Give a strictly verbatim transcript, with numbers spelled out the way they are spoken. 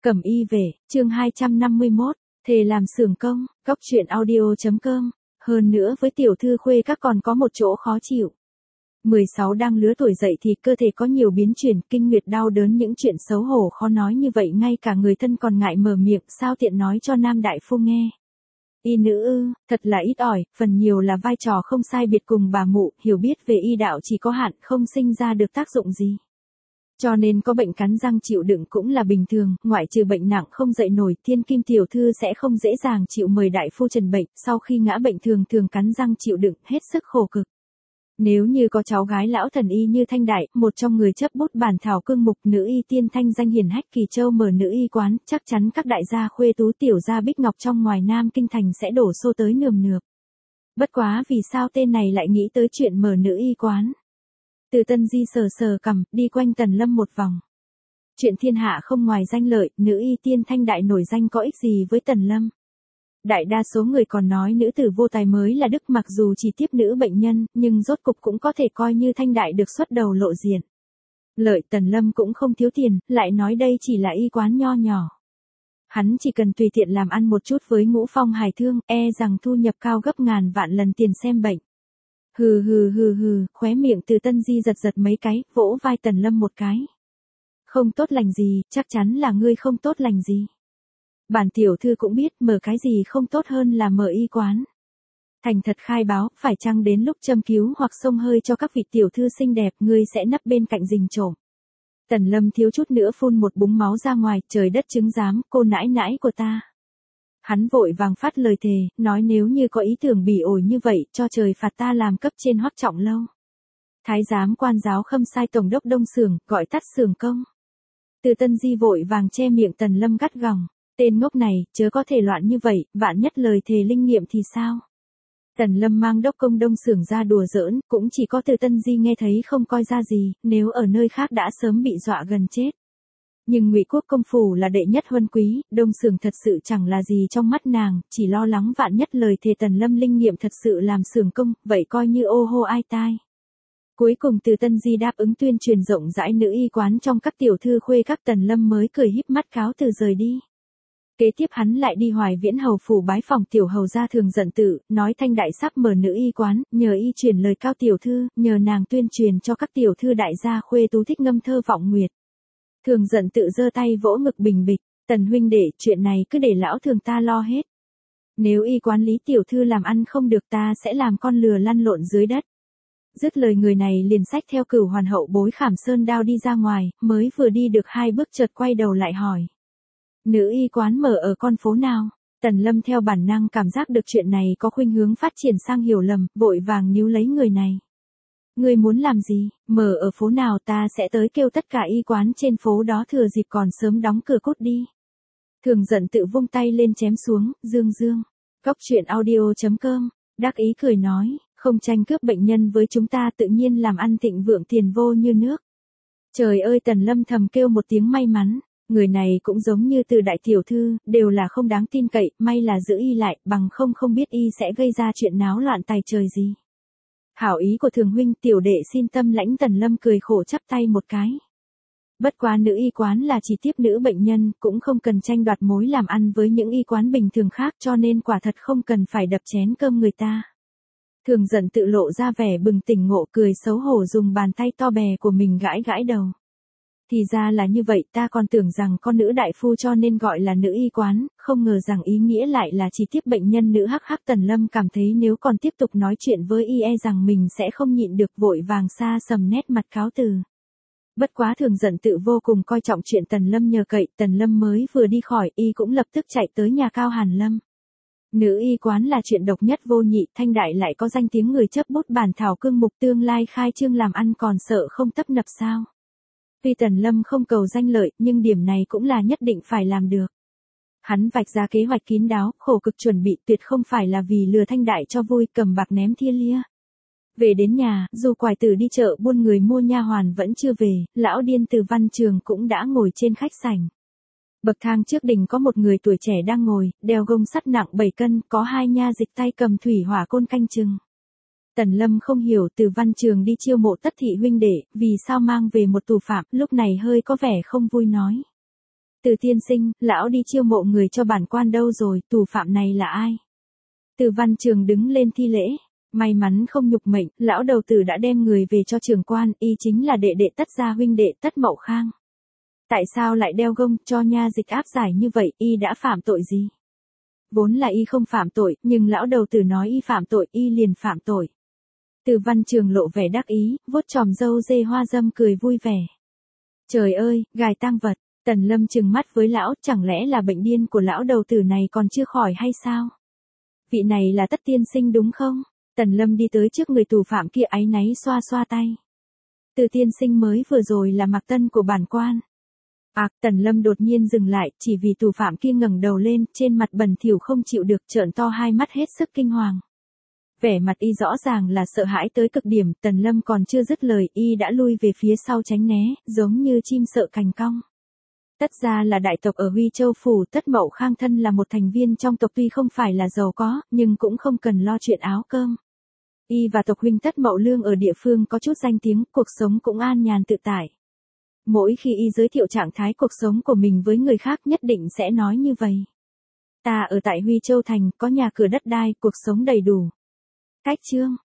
Cẩm y về, chương hai trăm năm mươi mốt, thề làm xưởng công, góc truyện audio.com. Hơn nữa với tiểu thư khuê các còn có một chỗ khó chịu. mười sáu đang lứa tuổi dậy thì cơ thể có nhiều biến chuyển, kinh nguyệt đau đớn, những chuyện xấu hổ khó nói như vậy ngay cả người thân còn ngại mở miệng, sao tiện nói cho nam đại phu nghe. Y nữ ư, thật là ít ỏi, phần nhiều là vai trò không sai biệt cùng bà mụ, hiểu biết về y đạo chỉ có hạn, không sinh ra được tác dụng gì. Cho nên có bệnh cắn răng chịu đựng cũng là bình thường, ngoại trừ bệnh nặng không dậy nổi, thiên kim tiểu thư sẽ không dễ dàng chịu mời đại phu trần bệnh, sau khi ngã bệnh thường thường cắn răng chịu đựng, hết sức khổ cực. Nếu như có cháu gái lão thần y như Thanh Đại, một trong người chấp bút bản thảo cương mục nữ y tiên thanh danh hiển hách Kỳ Châu mở nữ y quán, chắc chắn các đại gia khuê tú tiểu gia bích ngọc trong ngoài Nam Kinh Thành sẽ đổ xô tới nườm nượp. Bất quá vì sao tên này lại nghĩ tới chuyện mở nữ y quán? Từ Tân Di sờ sờ cằm, đi quanh Tần Lâm một vòng. Chuyện thiên hạ không ngoài danh lợi, nữ y tiên Thanh Đại nổi danh có ích gì với Tần Lâm? Đại đa số người còn nói nữ tử vô tài mới là đức, mặc dù chỉ tiếp nữ bệnh nhân, nhưng rốt cục cũng có thể coi như Thanh Đại được xuất đầu lộ diện. Lợi Tần Lâm cũng không thiếu tiền, lại nói đây chỉ là y quán nho nhỏ. Hắn chỉ cần tùy tiện làm ăn một chút với Ngũ Phong Hải Thương, e rằng thu nhập cao gấp ngàn vạn lần tiền xem bệnh. Hừ hừ hừ hừ, khóe miệng Từ Tân Di giật giật mấy cái, vỗ vai Tần Lâm một cái. Không tốt lành gì, chắc chắn là ngươi không tốt lành gì. Bản tiểu thư cũng biết mở cái gì không tốt hơn là mở y quán. Thành thật khai báo, phải chăng đến lúc châm cứu hoặc xông hơi cho các vị tiểu thư xinh đẹp, ngươi sẽ nấp bên cạnh rình trộm. Tần Lâm thiếu chút nữa phun một búng máu ra ngoài, trời đất chứng giám, cô nãi nãi của ta. Hắn vội vàng phát lời thề, nói nếu như có ý tưởng bỉ ổi như vậy, cho trời phạt ta làm cấp trên Hoắc Trọng Lâu. Thái giám quan giáo Khâm Sai tổng đốc Đông Xưởng, gọi tắt xưởng công. Từ Tân Di vội vàng che miệng Tần Lâm gắt gỏng, tên ngốc này, chớ có thể loạn như vậy, vạn nhất lời thề linh nghiệm thì sao? Tần Lâm mang đốc công Đông Xưởng ra đùa giỡn, cũng chỉ có Từ Tân Di nghe thấy không coi ra gì, nếu ở nơi khác đã sớm bị dọa gần chết. Nhưng Ngụy Quốc công phủ là đệ nhất huân quý, Đông Xưởng thật sự chẳng là gì trong mắt nàng, chỉ lo lắng vạn nhất lời thề Tần Lâm linh nghiệm thật sự làm xưởng công, vậy coi như ô hô ai tai. Cuối cùng Từ Tân Di đáp ứng tuyên truyền rộng rãi nữ y quán trong các tiểu thư khuê các, Tần Lâm mới cười híp mắt cáo từ rời đi. Kế tiếp hắn lại đi Hoài Viễn hầu phủ bái phòng tiểu hầu gia Thường Giận Tự, nói Thanh Đại sắp mở nữ y quán, nhờ y truyền lời cao tiểu thư, nhờ nàng tuyên truyền cho các tiểu thư đại gia khuê tú thích ngâm thơ vọng nguyệt. Thường Giận Tự giơ tay vỗ ngực bình bịch, Tần huynh đệ, chuyện này cứ để lão Thường ta lo hết. Nếu y quán Lý tiểu thư làm ăn không được, ta sẽ làm con lừa lăn lộn dưới đất. Dứt lời người này liền xách theo Cửu Hoàn hậu bối Khảm Sơn đao đi ra ngoài, mới vừa đi được hai bước chợt quay đầu lại hỏi. Nữ y quán mở ở con phố nào? Tần Lâm theo bản năng cảm giác được chuyện này có khuynh hướng phát triển sang hiểu lầm, vội vàng níu lấy người này. Ngươi muốn làm gì? Mở ở phố nào, ta sẽ tới kêu tất cả y quán trên phố đó thừa dịp còn sớm đóng cửa cút đi. Thường Giận Tự vung tay lên chém xuống, dương dương. Góc truyện audio.com, đắc ý cười nói, không tranh cướp bệnh nhân với chúng ta tự nhiên làm ăn thịnh vượng tiền vô như nước. Trời ơi, Tần Lâm thầm kêu một tiếng may mắn. Người này cũng giống như Từ đại tiểu thư, đều là không đáng tin cậy, may là giữ y lại, bằng không không biết y sẽ gây ra chuyện náo loạn tài trời gì. Hảo ý của Thường huynh, tiểu đệ xin tâm lãnh. Tần Lâm cười khổ chắp tay một cái. Bất quá nữ y quán là chỉ tiếp nữ bệnh nhân, cũng không cần tranh đoạt mối làm ăn với những y quán bình thường khác, cho nên quả thật không cần phải đập chén cơm người ta. Thường Giận Tự lộ ra vẻ bừng tỉnh ngộ, cười xấu hổ dùng bàn tay to bè của mình gãi gãi đầu. Thì ra là như vậy, ta còn tưởng rằng con nữ đại phu cho nên gọi là nữ y quán, không ngờ rằng ý nghĩa lại là chỉ tiếp bệnh nhân nữ. Hắc hắc, Tần Lâm cảm thấy nếu còn tiếp tục nói chuyện với y e rằng mình sẽ không nhịn được, vội vàng xa sầm nét mặt cáo từ. Bất quá Thường Giận Tự vô cùng coi trọng chuyện Tần Lâm nhờ cậy, Tần Lâm mới vừa đi khỏi, y cũng lập tức chạy tới nhà Cao Hàn Lâm. Nữ y quán là chuyện độc nhất vô nhị, Thanh Đại lại có danh tiếng người chấp bút bản thảo cương mục, tương lai khai trương làm ăn còn sợ không tấp nập sao? Tuy Tần Lâm không cầu danh lợi, nhưng điểm này cũng là nhất định phải làm được. Hắn vạch ra kế hoạch kín đáo, khổ cực chuẩn bị, tuyệt không phải là vì lừa Thanh Đại cho vui, cầm bạc ném thia lia. Về đến nhà, dù quài tử đi chợ buôn người mua nha hoàn vẫn chưa về, lão điên Từ Văn Trường cũng đã ngồi trên khách sảnh. Bậc thang trước đỉnh có một người tuổi trẻ đang ngồi, đeo gông sắt nặng bảy cân, có hai nha dịch tay cầm thủy hỏa côn canh chừng. Tần Lâm không hiểu Từ Văn Trường đi chiêu mộ Tất thị huynh đệ, vì sao mang về một tù phạm, lúc này hơi có vẻ không vui nói. Từ tiên sinh, lão đi chiêu mộ người cho bản quan đâu rồi, tù phạm này là ai? Từ Văn Trường đứng lên thi lễ. May mắn không nhục mệnh, lão đầu tử đã đem người về cho trưởng quan, y chính là đệ đệ Tất gia huynh đệ Tất Mậu Khang. Tại sao lại đeo gông cho nha dịch áp giải như vậy, y đã phạm tội gì? Vốn là y không phạm tội, nhưng lão đầu tử nói y phạm tội, y liền phạm tội. Từ Văn Trường lộ vẻ đắc ý, vuốt chòm râu dê hoa dâm cười vui vẻ. Trời ơi, gài tang vật, Tần Lâm trừng mắt với lão, chẳng lẽ là bệnh điên của lão đầu tử này còn chưa khỏi hay sao? Vị này là Tất tiên sinh đúng không? Tần Lâm đi tới trước người tù phạm kia áy náy xoa xoa tay. Từ tiên sinh mới vừa rồi là Mạc Tân của bản quan. À, Tần Lâm đột nhiên dừng lại, chỉ vì tù phạm kia ngẩng đầu lên, trên mặt bẩn thỉu không chịu được, trợn to hai mắt hết sức kinh hoàng. Vẻ mặt y rõ ràng là sợ hãi tới cực điểm, Tần Lâm còn chưa dứt lời, y đã lui về phía sau tránh né, giống như chim sợ cành cong. Tất gia là đại tộc ở Huy Châu phủ, Tất Mậu Khang thân là một thành viên trong tộc, tuy không phải là giàu có, nhưng cũng không cần lo chuyện áo cơm. Y và tộc huynh Tất Mậu Lương ở địa phương có chút danh tiếng, cuộc sống cũng an nhàn tự tại. Mỗi khi y giới thiệu trạng thái cuộc sống của mình với người khác nhất định sẽ nói như vậy. Ta ở tại Huy Châu thành, có nhà cửa đất đai, cuộc sống đầy đủ. Cách chương